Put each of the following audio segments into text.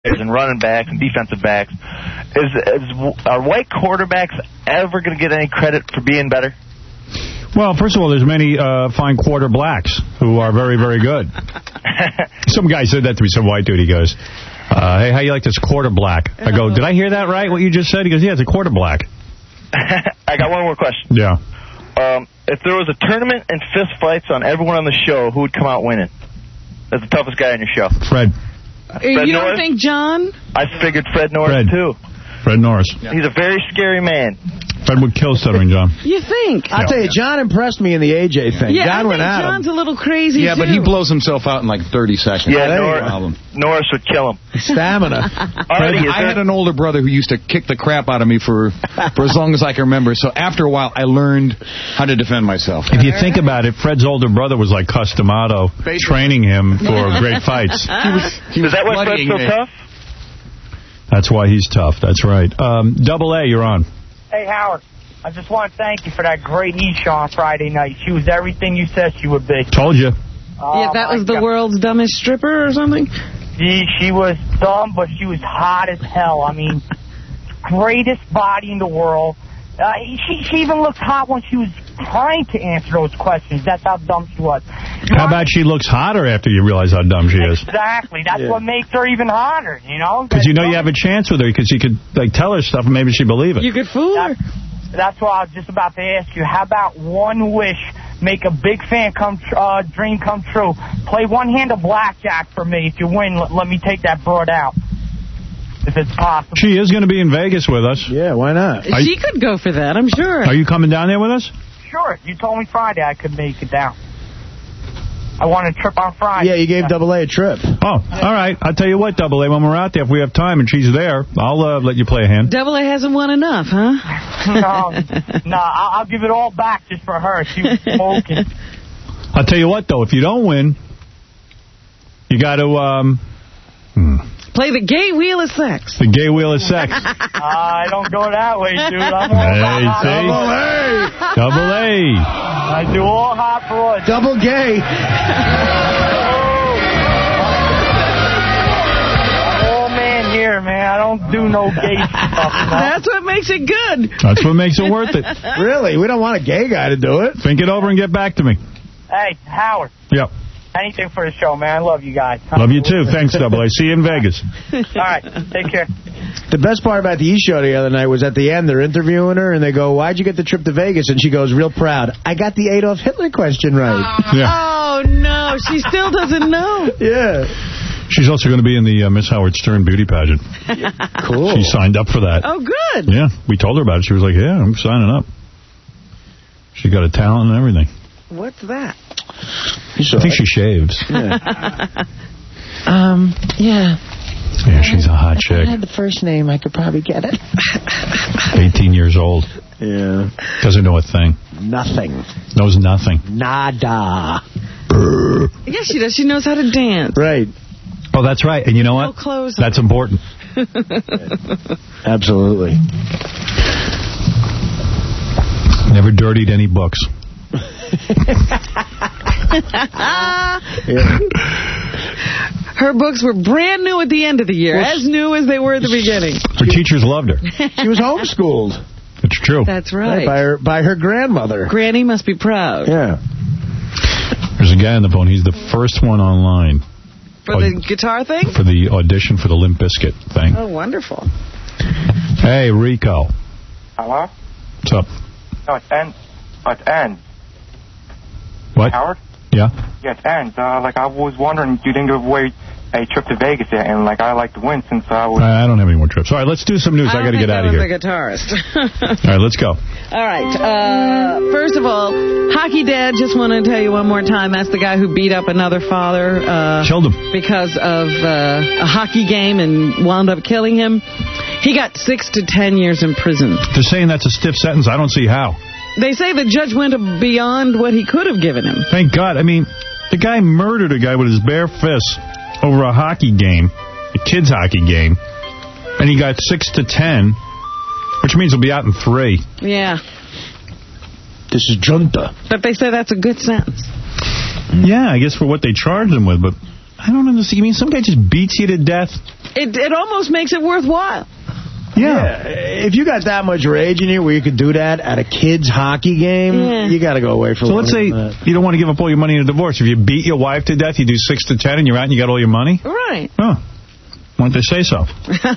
and running backs and defensive backs. Are white quarterbacks ever going to get any credit for being better? Well, first of all, there's many fine quarter blacks who are very, very good. Some guy said that to me, some white dude. He goes, hey, how you like this quarter black? I go, did I hear that right, what you just said? He goes, yeah, it's a quarter black. I got one more question. Yeah. If there was a tournament and fist fights on everyone on the show, who would come out winning? That's the toughest guy on your show. Fred. You don't think John? I figured Fred Norris, too. Fred Norris. Yeah. He's a very scary man. Fred would kill Stuttering John. You think? I'll tell you, John impressed me in the AJ thing. Yeah, John I went think at John's him. a little crazy, Yeah, too. but he blows himself out in like 30 seconds. Yeah, Norris would kill him. Stamina. I had an older brother who used to kick the crap out of me for as long as I can remember. So after a while, I learned how to defend myself. If you think about it, Fred's older brother was like Customato, training him for great fights. Is that why Fred's so tough? That's why he's tough. That's right. Double A, you're on. Hey, Howard. I just want to thank you for that great Isha on Friday night. She was everything you said she would be. Told you. Yeah, that was the world's dumbest stripper or something? She was dumb, but she was hot as hell. I mean, greatest body in the world. She even looked hot when she was trying to answer those questions. That's how dumb she was. How about she looks hotter after you realize how dumb she is? Exactly. That's what makes her even hotter, you know? Because you know you have a chance with her because you could tell her stuff and maybe she'd believe it. You could fool her. That's what I was just about to ask you. How about one wish, make a big fan dream come true? Play one hand of blackjack for me. If you win, let me take that broad out, if it's possible. She is going to be in Vegas with us. Yeah, why not? She could go for that, I'm sure. Are you coming down there with us? Sure. You told me Friday I could make it down. I want a trip on Friday. Yeah, you gave Double A a trip. Oh, all right. I'll tell you what, Double A, when we're out there, if we have time and she's there, I'll let you play a hand. Double A hasn't won enough, huh? No, I'll give it all back just for her. She was smoking. I'll tell you what, though, if you don't win, you got to... Play the gay wheel of sex. The gay wheel of sex. I don't go that way, dude. I'm all about Double A. I do all hot broad. Double gay. Old man here, man. I don't do no gay stuff. That's what makes it good. That's what makes it worth it. Really? We don't want a gay guy to do it. Think it over and get back to me. Hey, Howard. Yep. Anything for the show, man. I love you guys. Love you too. Thanks, Double A. See you in Vegas. All right. Take care. The best part about the E-Show the other night was at the end, they're interviewing her, and they go, why'd you get the trip to Vegas? And she goes, real proud, I got the Adolf Hitler question right. Yeah. Oh, no. She still doesn't know. Yeah. She's also going to be in the Miss Howard Stern beauty pageant. Cool. She signed up for that. Oh, good. Yeah. We told her about it. She was like, yeah, I'm signing up. She got a talent and everything. What's that? I think she shaves. Yeah. Yeah. Yeah, she's a hot chick. If I had the first name, I could probably get it. 18 years old. Yeah. Doesn't know a thing. Nothing. Knows nothing. Nada. Yes, she does. She knows how to dance. Right. Oh, that's right. And you know what? No clothes. That's important. Absolutely. Never dirtied any books. Her books were brand new at the end of the year, as new as they were at the beginning. Her teachers loved her. She was homeschooled. It's true. That's right. By her grandmother. Granny must be proud. Yeah. There's a guy on the phone. He's the first one online. For the guitar thing? For the audition for the Limp Bizkit thing. Oh, wonderful. Hey, Rico. Hello? What's up? No, it's Ann. Oh, it's Ann. What? Howard? Yeah? Yeah, it's Ann. I was wondering if you didn't give away a trip to Vegas yet, and, I'd like to win since I was... I don't have any more trips. All right, let's do some news. I got to get out of here. I don't think I was a guitarist. All right, let's go. All right. First of all, Hockey Dad, just want to tell you one more time, that's the guy who beat up another father. Killed him. Because of a hockey game and wound up killing him. He got 6 to 10 years in prison. They're saying that's a stiff sentence. I don't see how. They say the judge went beyond what he could have given him. Thank God. I mean, the guy murdered a guy with his bare fists over a hockey game, a kid's hockey game, and he got 6 to 10, which means he'll be out in 3. Yeah. This is junta. But they say that's a good sentence. Yeah, I guess for what they charged him with, but I don't understand. You mean some guy just beats you to death? It almost makes it worthwhile. Yeah. If you got that much rage in you where you could do that at a kid's hockey game, you got to go away for a So while. let's say you don't want to give up all your money in a divorce. If you beat your wife to death, you do 6 to 10 and you're out and you got all your money? Right. Oh. Why don't they say so?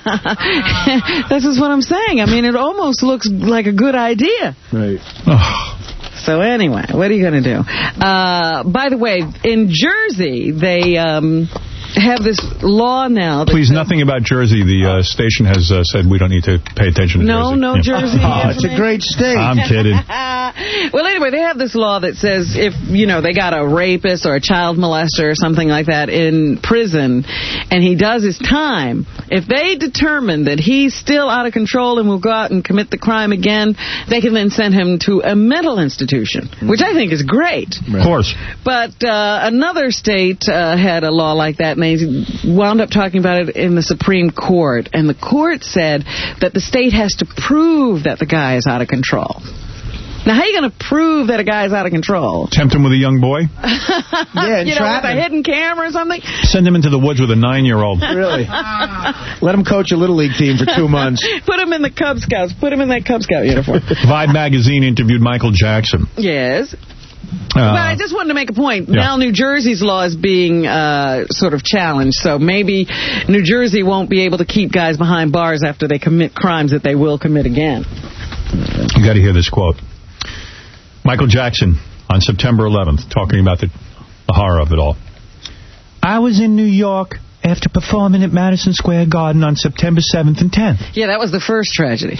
This is what I'm saying. I mean, it almost looks like a good idea. Right. So anyway, what are you going to do? By the way, in Jersey, they have this law now. Please, nothing about Jersey. The station has said we don't need to pay attention to Jersey. No Jersey. It's a great state. I'm kidding. Well, anyway, they have this law that says if, they got a rapist or a child molester or something like that in prison and he does his time, if they determine that he's still out of control and will go out and commit the crime again, they can then send him to a mental institution, which I think is great. Of course. But another state had a law like that, and they wound up talking about it in the Supreme Court. And the court said that the state has to prove that the guy is out of control. Now, how are you going to prove that a guy is out of control? Tempt him with a young boy? Yeah, with a hidden camera or something? Send him into the woods with a 9-year-old. Really? Let him coach a Little League team for 2 months. Put him in the Cub Scouts. Put him in that Cub Scout uniform. Vibe magazine interviewed Michael Jackson. Yes. But I just wanted to make a point. Yeah. Now New Jersey's law is being sort of challenged, so maybe New Jersey won't be able to keep guys behind bars after they commit crimes that they will commit again. You got to hear this quote. Michael Jackson on September 11th, talking about the horror of it all. I was in New York after performing at Madison Square Garden on September 7th and 10th. Yeah, that was the first tragedy.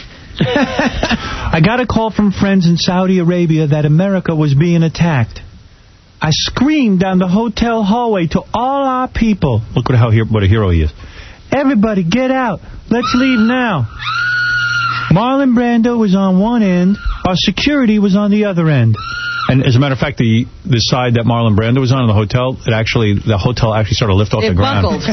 I got a call from friends in Saudi Arabia that America was being attacked. I screamed down the hotel hallway to all our people. Look what a hero he is. Everybody, get out. Let's leave now. Marlon Brando was on one end. Our security was on the other end. And as a matter of fact, the side that Marlon Brando was on in the hotel, the hotel actually started to lift off the ground. Buckled.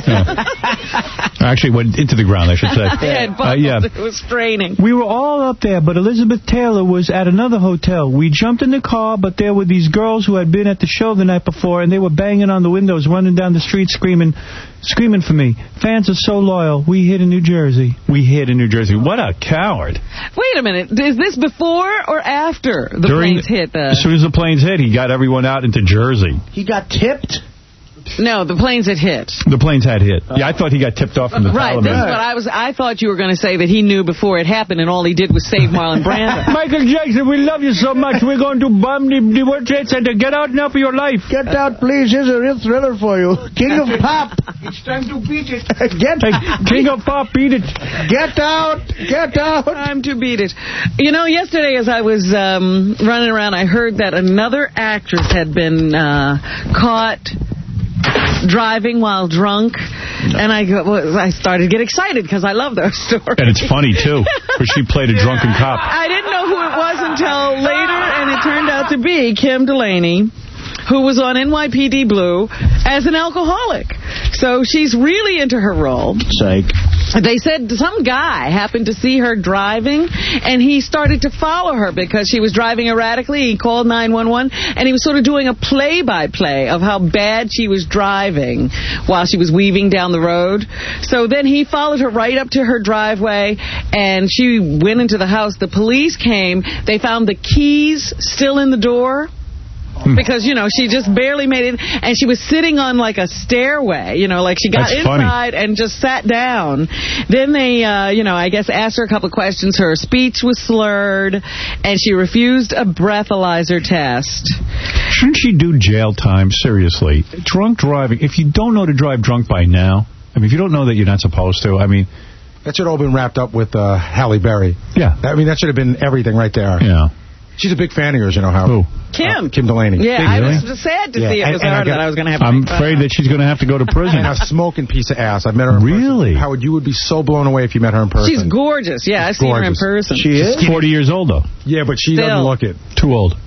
Actually went into the ground, I should say. It buckled. It was straining. We were all up there, but Elizabeth Taylor was at another hotel. We jumped in the car, but there were these girls who had been at the show the night before, and they were banging on the windows, running down the street, screaming for me. Fans are so loyal. We hid in New Jersey. What a coward. Wait a minute. Is this before or after the planes hit? As soon as the planes hit, he got everyone out into Jersey. He got tipped? No, the planes had hit. The planes had hit. Yeah, I thought he got tipped off from the Taliban. This is what I thought you were going to say, that he knew before it happened and all he did was save Marlon Brando. Michael Jackson, we love you so much. We're going to bomb the World Trade Center. Get out now for your life. Get out, please. Here's a real thriller for you. King of Pop. It's time to beat it. King of Pop, beat it. Get out. Get out. Time to beat it. Yesterday as I was running around, I heard that another actress had been caught driving while drunk, and I started to get excited because I love those stories. And it's funny, too, because she played a drunken cop. I didn't know who it was until later, and it turned out to be Kim Delaney, who was on NYPD Blue as an alcoholic. So she's really into her role. Psych. They said some guy happened to see her driving, and he started to follow her because she was driving erratically. He called 911, and he was sort of doing a play-by-play of how bad she was driving while she was weaving down the road. So then he followed her right up to her driveway, and she went into the house. The police came. They found the keys still in the door. Because, she just barely made it. And she was sitting on, like, a stairway, like she got inside and just sat down. Then they, I guess asked her a couple of questions. Her speech was slurred, and she refused a breathalyzer test. Shouldn't she do jail time? Seriously. Drunk driving. If you don't know to drive drunk by now, if you don't know that you're not supposed to, that should all been wrapped up with Halle Berry. Yeah. That should have been everything right there. Yeah. She's a big fan of yours, how. Who? Kim. Kim Delaney. Yeah, I was sad to see it was her that I was going to have to I'm afraid that she's going to have to go to prison. And a smoking piece of ass. I've met her in person. Really? Howard, you would be so blown away if you met her in person. She's gorgeous. Yeah, I've seen her in person. She is? 40 years old, though. Yeah, but she doesn't look it. Too old.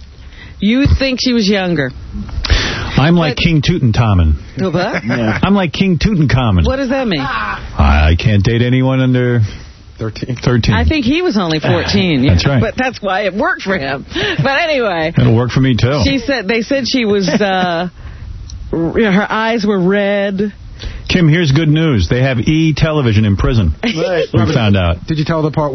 You think she was younger. I'm like King Tutankhamun. What? Yeah. I'm like King Tutankhamun. What does that mean? I can't date anyone under 13. I think he was only 14. Yeah. That's right. But that's why it worked for him. But anyway. It'll work for me, too. They said she was, her eyes were red. Kim, here's good news. They have E! television in prison. Right. We found out. Did you tell the part